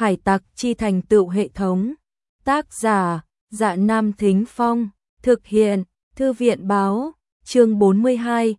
Hải tặc chi thành tựu hệ thống. Tác giả: Dạ Nam Thính Phong. Thực hiện: Thư viện báo. Chương 42,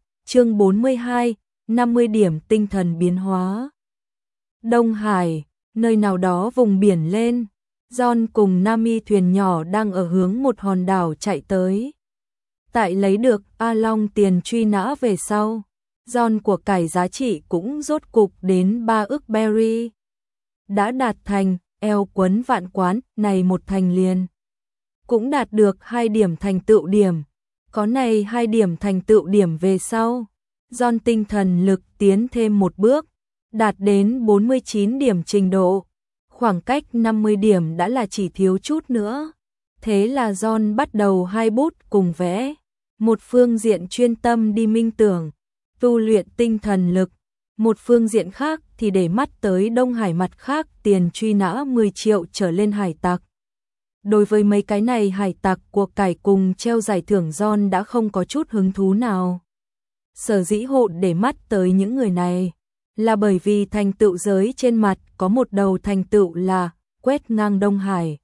50 điểm tinh thần biến hóa. Đông Hải, nơi nào đó vùng biển lên, John cùng Nami thuyền nhỏ đang ở hướng một hòn đảo chạy tới. Tại lấy được A Long tiền truy nã về sau, John của cải giá trị cũng rốt cục đến 3 ức berry. Đã đạt thành eo quấn vạn quán này một thành liền. Cũng đạt được 2 điểm thành tựu điểm. Có này 2 điểm thành tựu điểm về sau, John tinh thần lực tiến thêm một bước, đạt đến 49 điểm trình độ. Khoảng cách 50 điểm đã là chỉ thiếu chút nữa. Thế là John bắt đầu hai bút cùng vẽ. Một phương diện chuyên tâm đi minh tưởng, tu luyện tinh thần lực. Một phương diện khác thì để mắt tới Đông Hải mặt khác tiền truy nã 10 triệu trở lên hải tặc. Đối với mấy cái này hải tặc của cải cùng treo giải thưởng John đã không có chút hứng thú nào. Sở dĩ hụt để mắt tới những người này là bởi vì thành tựu giới trên mặt có một đầu thành tựu là quét ngang Đông Hải.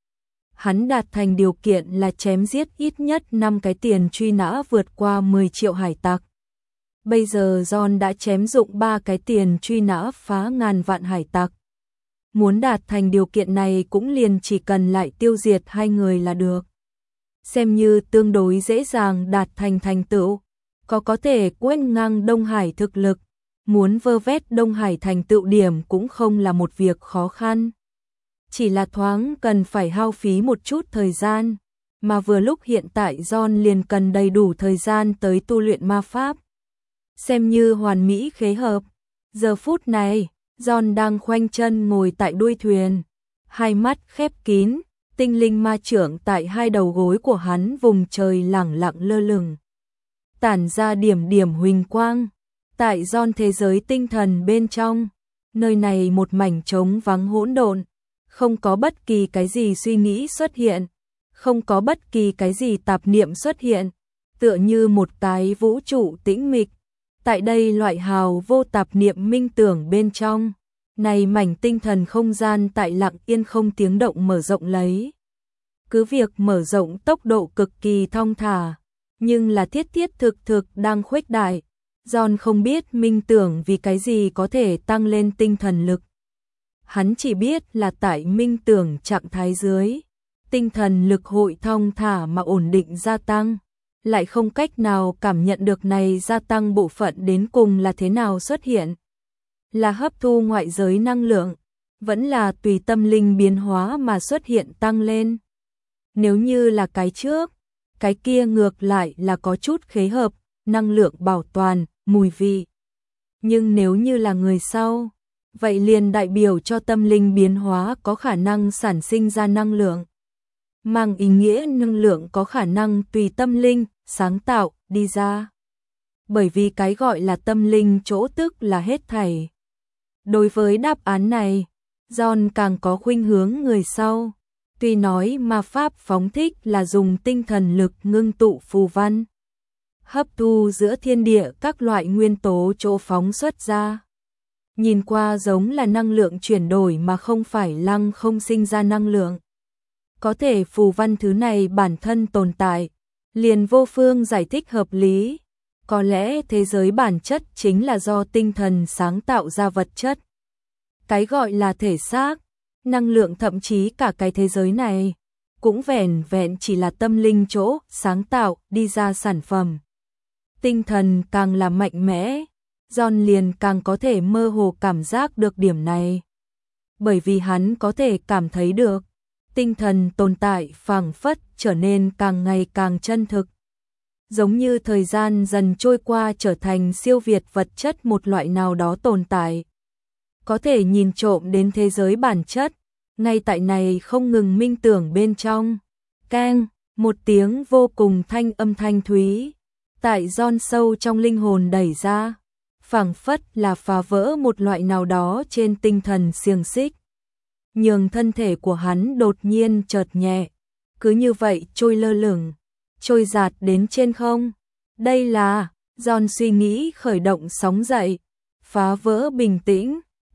Hắn đạt thành điều kiện là chém giết ít nhất 5 cái tiền truy nã vượt qua 10 triệu hải tặc. Bây giờ John đã chém dụng 3 cái tiền truy nã phá ngàn vạn hải tặc. Muốn đạt thành điều kiện này cũng liền chỉ cần lại tiêu diệt 2 người là được. Xem như tương đối dễ dàng đạt thành thành tựu. Có thể quét ngang Đông Hải thực lực. Muốn vơ vét Đông Hải thành tựu điểm cũng không là một việc khó khăn. Chỉ là thoáng cần phải hao phí một chút thời gian. Mà vừa lúc hiện tại John liền cần đầy đủ thời gian tới tu luyện ma pháp. Xem như hoàn mỹ khế hợp. Giờ phút này, John đang khoanh chân ngồi tại đuôi thuyền. Hai mắt khép kín, tinh linh ma trưởng tại hai đầu gối của hắn vùng trời lẳng lặng lơ lửng. Tản ra điểm điểm huỳnh quang. Tại John thế giới tinh thần bên trong, nơi này một mảnh trống vắng hỗn độn, không có bất kỳ cái gì suy nghĩ xuất hiện, không có bất kỳ cái gì tạp niệm xuất hiện, tựa như một cái vũ trụ tĩnh mịch. Tại đây loại hào vô tạp niệm minh tưởng bên trong, này mảnh tinh thần không gian tại lặng yên không tiếng động mở rộng lấy. Cứ việc mở rộng tốc độ cực kỳ thong thả, nhưng là thiết thiết thực đang khuếch đại. John không biết minh tưởng vì cái gì có thể tăng lên tinh thần lực. Hắn chỉ biết là tại minh tưởng trạng thái dưới, tinh thần lực hội thong thả mà ổn định gia tăng, lại không cách nào cảm nhận được này gia tăng bộ phận đến cùng là thế nào xuất hiện. Là hấp thu ngoại giới năng lượng, vẫn là tùy tâm linh biến hóa mà xuất hiện tăng lên. Nếu như là cái trước, cái kia ngược lại là có chút khế hợp, năng lượng bảo toàn, mùi vị. Nhưng nếu như là người sau, vậy liền đại biểu cho tâm linh biến hóa có khả năng sản sinh ra năng lượng. Mang ý nghĩa năng lượng có khả năng tùy tâm linh, sáng tạo, đi ra. Bởi vì cái gọi là tâm linh chỗ tức là hết thảy. Đối với đáp án này, John càng có khuynh hướng người sau. Tuy nói ma pháp phóng thích là dùng tinh thần lực ngưng tụ phù văn, hấp thu giữa thiên địa các loại nguyên tố chỗ phóng xuất ra. Nhìn qua giống là năng lượng chuyển đổi mà không phải lăng không sinh ra năng lượng. Có thể phù văn thứ này bản thân tồn tại, liền vô phương giải thích hợp lý. Có lẽ thế giới bản chất chính là do tinh thần sáng tạo ra vật chất. Cái gọi là thể xác, năng lượng thậm chí cả cái thế giới này, cũng vẻn vẹn chỉ là tâm linh chỗ sáng tạo đi ra sản phẩm. Tinh thần càng là mạnh mẽ, John liền càng có thể mơ hồ cảm giác được điểm này. Bởi vì hắn có thể cảm thấy được, tinh thần tồn tại phảng phất trở nên càng ngày càng chân thực. Giống như thời gian dần trôi qua trở thành siêu việt vật chất một loại nào đó tồn tại. Có thể nhìn trộm đến thế giới bản chất, ngay tại này không ngừng minh tưởng bên trong. Keng, một tiếng vô cùng âm thanh thúy, tại John sâu trong linh hồn đẩy ra, phảng phất là phá vỡ một loại nào đó trên tinh thần xiềng xích. Nhường thân thể của hắn đột nhiên chợt nhẹ, cứ như vậy trôi lơ lửng, trôi dạt đến trên không. Đây là, John suy nghĩ khởi động sóng dậy, phá vỡ bình tĩnh,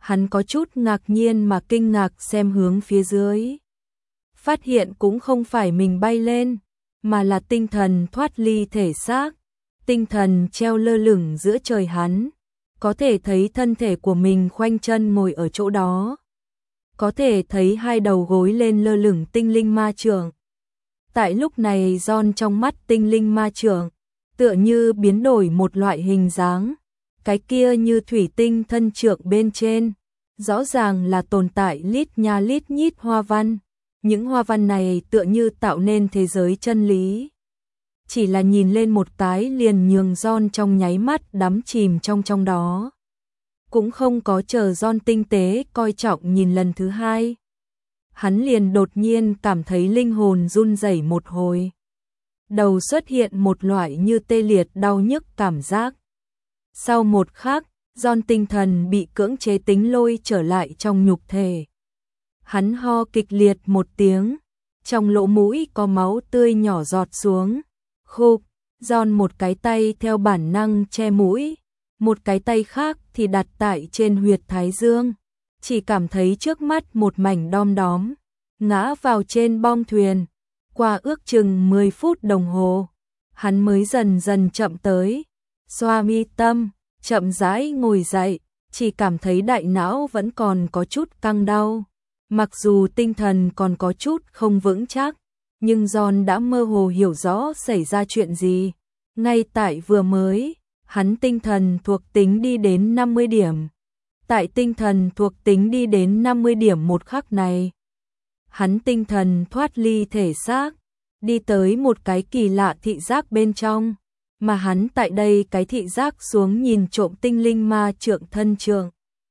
Hắn có chút ngạc nhiên mà kinh ngạc xem hướng phía dưới. Phát hiện cũng không phải mình bay lên, mà là tinh thần thoát ly thể xác. Tinh thần treo lơ lửng giữa trời hắn. Có thể thấy thân thể của mình khoanh chân ngồi ở chỗ đó. Có thể thấy hai đầu gối lên lơ lửng tinh linh ma trượng. Tại lúc này John trong mắt tinh linh ma trượng tựa như biến đổi một loại hình dáng. Cái kia như thủy tinh thân trượng bên trên, rõ ràng là tồn tại lít nha lít nhít hoa văn. Những hoa văn này tựa như tạo nên thế giới chân lý. Chỉ là nhìn lên một cái liền nhường John trong nháy mắt đắm chìm trong đó. Cũng không có chờ John tinh tế coi trọng nhìn lần thứ hai. Hắn liền đột nhiên cảm thấy linh hồn run rẩy một hồi. Đầu xuất hiện một loại như tê liệt đau nhức cảm giác. Sau một khắc, John tinh thần bị cưỡng chế tính lôi trở lại trong nhục thể. Hắn ho kịch liệt một tiếng, trong lỗ mũi có máu tươi nhỏ giọt xuống. Khục, John một cái tay theo bản năng che mũi, một cái tay khác thì đặt tại trên huyệt thái dương. Chỉ cảm thấy trước mắt một mảnh đom đóm, ngã vào trên bong thuyền. Qua ước chừng 10 phút đồng hồ, hắn mới dần dần chậm tới, xoa mi tâm, chậm rãi ngồi dậy, chỉ cảm thấy đại não vẫn còn có chút căng đau. Mặc dù tinh thần còn có chút không vững chắc, nhưng John đã mơ hồ hiểu rõ xảy ra chuyện gì. Ngay tại vừa mới, hắn tinh thần thuộc tính đi đến 50 điểm. Tại tinh thần thuộc tính đi đến 50 điểm một khắc này, hắn tinh thần thoát ly thể xác, đi tới một cái kỳ lạ thị giác bên trong, mà hắn tại đây cái thị giác xuống nhìn trộm tinh linh ma trượng thân trượng.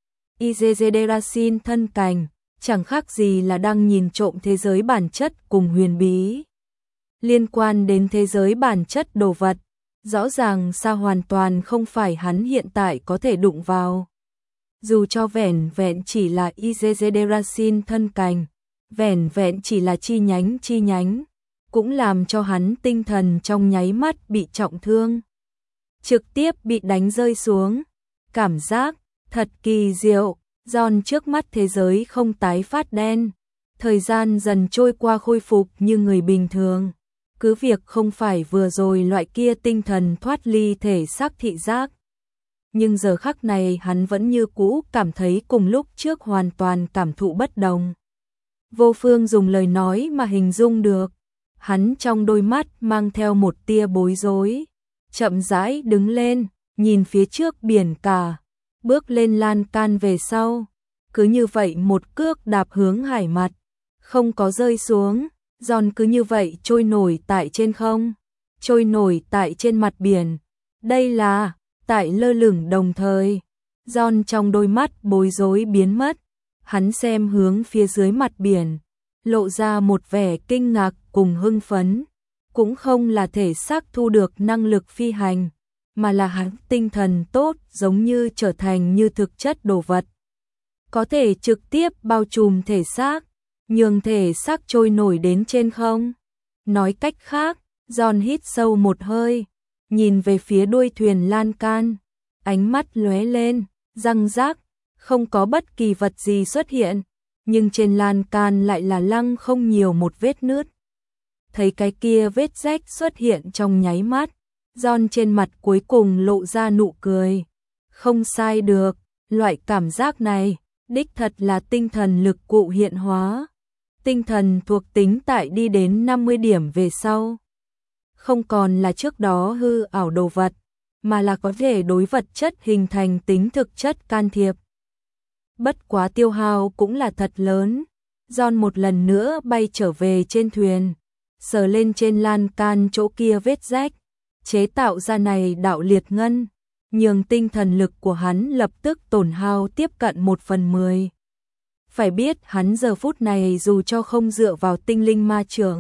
Izezederasin thân cành, chẳng khác gì là đang nhìn trộm thế giới bản chất cùng huyền bí. Liên quan đến thế giới bản chất đồ vật, rõ ràng sao hoàn toàn không phải hắn hiện tại có thể đụng vào. Dù cho vẻn vẹn chỉ là Izezederasin thân cành, vẻn vẹn chỉ là chi nhánh, cũng làm cho hắn tinh thần trong nháy mắt bị trọng thương. Trực tiếp bị đánh rơi xuống. Cảm giác thật kỳ diệu. John trước mắt thế giới không tái phát đen. Thời gian dần trôi qua khôi phục như người bình thường. Cứ việc không phải vừa rồi loại kia tinh thần thoát ly thể xác thị giác. Nhưng giờ khắc này hắn vẫn như cũ cảm thấy cùng lúc trước hoàn toàn cảm thụ bất đồng. Vô phương dùng lời nói mà hình dung được. Hắn trong đôi mắt mang theo một tia bối rối. Chậm rãi đứng lên, nhìn phía trước biển cả. Bước lên lan can về sau. Cứ như vậy một cước đạp hướng hải mặt. Không có rơi xuống. John cứ như vậy trôi nổi tại trên không. Trôi nổi tại trên mặt biển. Đây là tại lơ lửng đồng thời. John trong đôi mắt bối rối biến mất. Hắn xem hướng phía dưới mặt biển, lộ ra một vẻ kinh ngạc cùng hưng phấn. Cũng không là thể xác thu được năng lực phi hành, mà là hắn tinh thần tốt giống như trở thành như thực chất đồ vật. Có thể trực tiếp bao trùm thể xác, nhường thể xác trôi nổi đến trên không. Nói cách khác, John hít sâu một hơi, nhìn về phía đuôi thuyền lan can, ánh mắt lóe lên, răng rác, không có bất kỳ vật gì xuất hiện, nhưng trên lan can lại là lăng không nhiều một vết nứt. Thấy cái kia vết rách xuất hiện trong nháy mắt, John trên mặt cuối cùng lộ ra nụ cười. Không sai được, loại cảm giác này, đích thật là tinh thần lực cụ hiện hóa. Tinh thần thuộc tính tại đi đến 50 điểm về sau. Không còn là trước đó hư ảo đồ vật, mà là có thể đối vật chất hình thành tính thực chất can thiệp. Bất quá tiêu hao cũng là thật lớn. John một lần nữa bay trở về trên thuyền, sờ lên trên lan can chỗ kia vết rách, chế tạo ra này đạo liệt ngân, nhường tinh thần lực của hắn lập tức tổn hao tiếp cận 1/10. Phải biết hắn giờ phút này dù cho không dựa vào tinh linh ma trượng,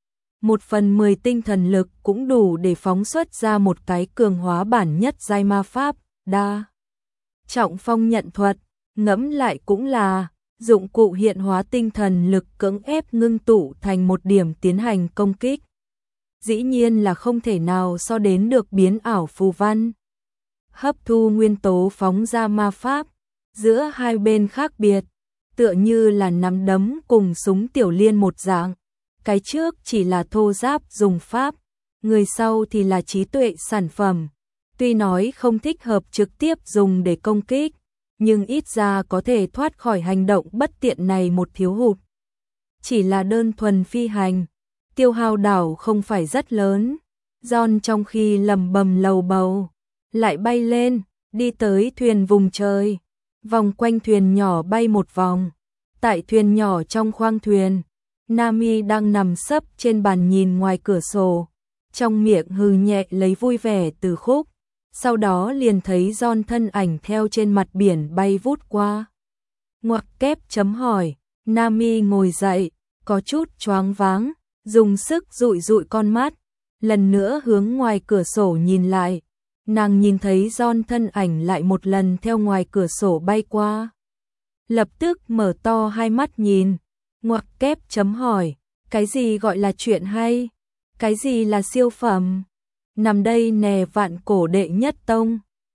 1/10 tinh thần lực cũng đủ để phóng xuất ra một cái cường hóa bản nhất giai ma pháp, đa trọng phong nhận thuật. Ngẫm lại cũng là dụng cụ hiện hóa tinh thần lực cưỡng ép ngưng tụ thành một điểm tiến hành công kích. Dĩ nhiên là không thể nào so đến được biến ảo phù văn. Hấp thu nguyên tố phóng ra ma pháp, giữa hai bên khác biệt, tựa như là nắm đấm cùng súng tiểu liên một dạng. Cái trước chỉ là thô giáp dùng pháp, người sau thì là trí tuệ sản phẩm. Tuy nói không thích hợp trực tiếp dùng để công kích, nhưng ít ra có thể thoát khỏi hành động bất tiện này một thiếu hụt. Chỉ là đơn thuần phi hành, tiêu hao đảo không phải rất lớn. John trong khi lầm bầm lầu bầu, lại bay lên, đi tới thuyền vùng trời, vòng quanh thuyền nhỏ bay một vòng. Tại thuyền nhỏ trong khoang thuyền, Nami đang nằm sấp trên bàn nhìn ngoài cửa sổ, trong miệng hừ nhẹ lấy vui vẻ từ khúc. Sau đó liền thấy John thân ảnh theo trên mặt biển bay vút qua. Ngoặc kép chấm hỏi, Nami ngồi dậy, có chút choáng váng, dùng sức dụi dụi con mắt, lần nữa hướng ngoài cửa sổ nhìn lại. Nàng nhìn thấy John thân ảnh lại một lần theo ngoài cửa sổ bay qua. Lập tức mở to hai mắt nhìn, ngoặc kép chấm hỏi, cái gì gọi là chuyện hay? Cái gì là siêu phẩm? Nằm đây nè vạn cổ đệ nhất tông.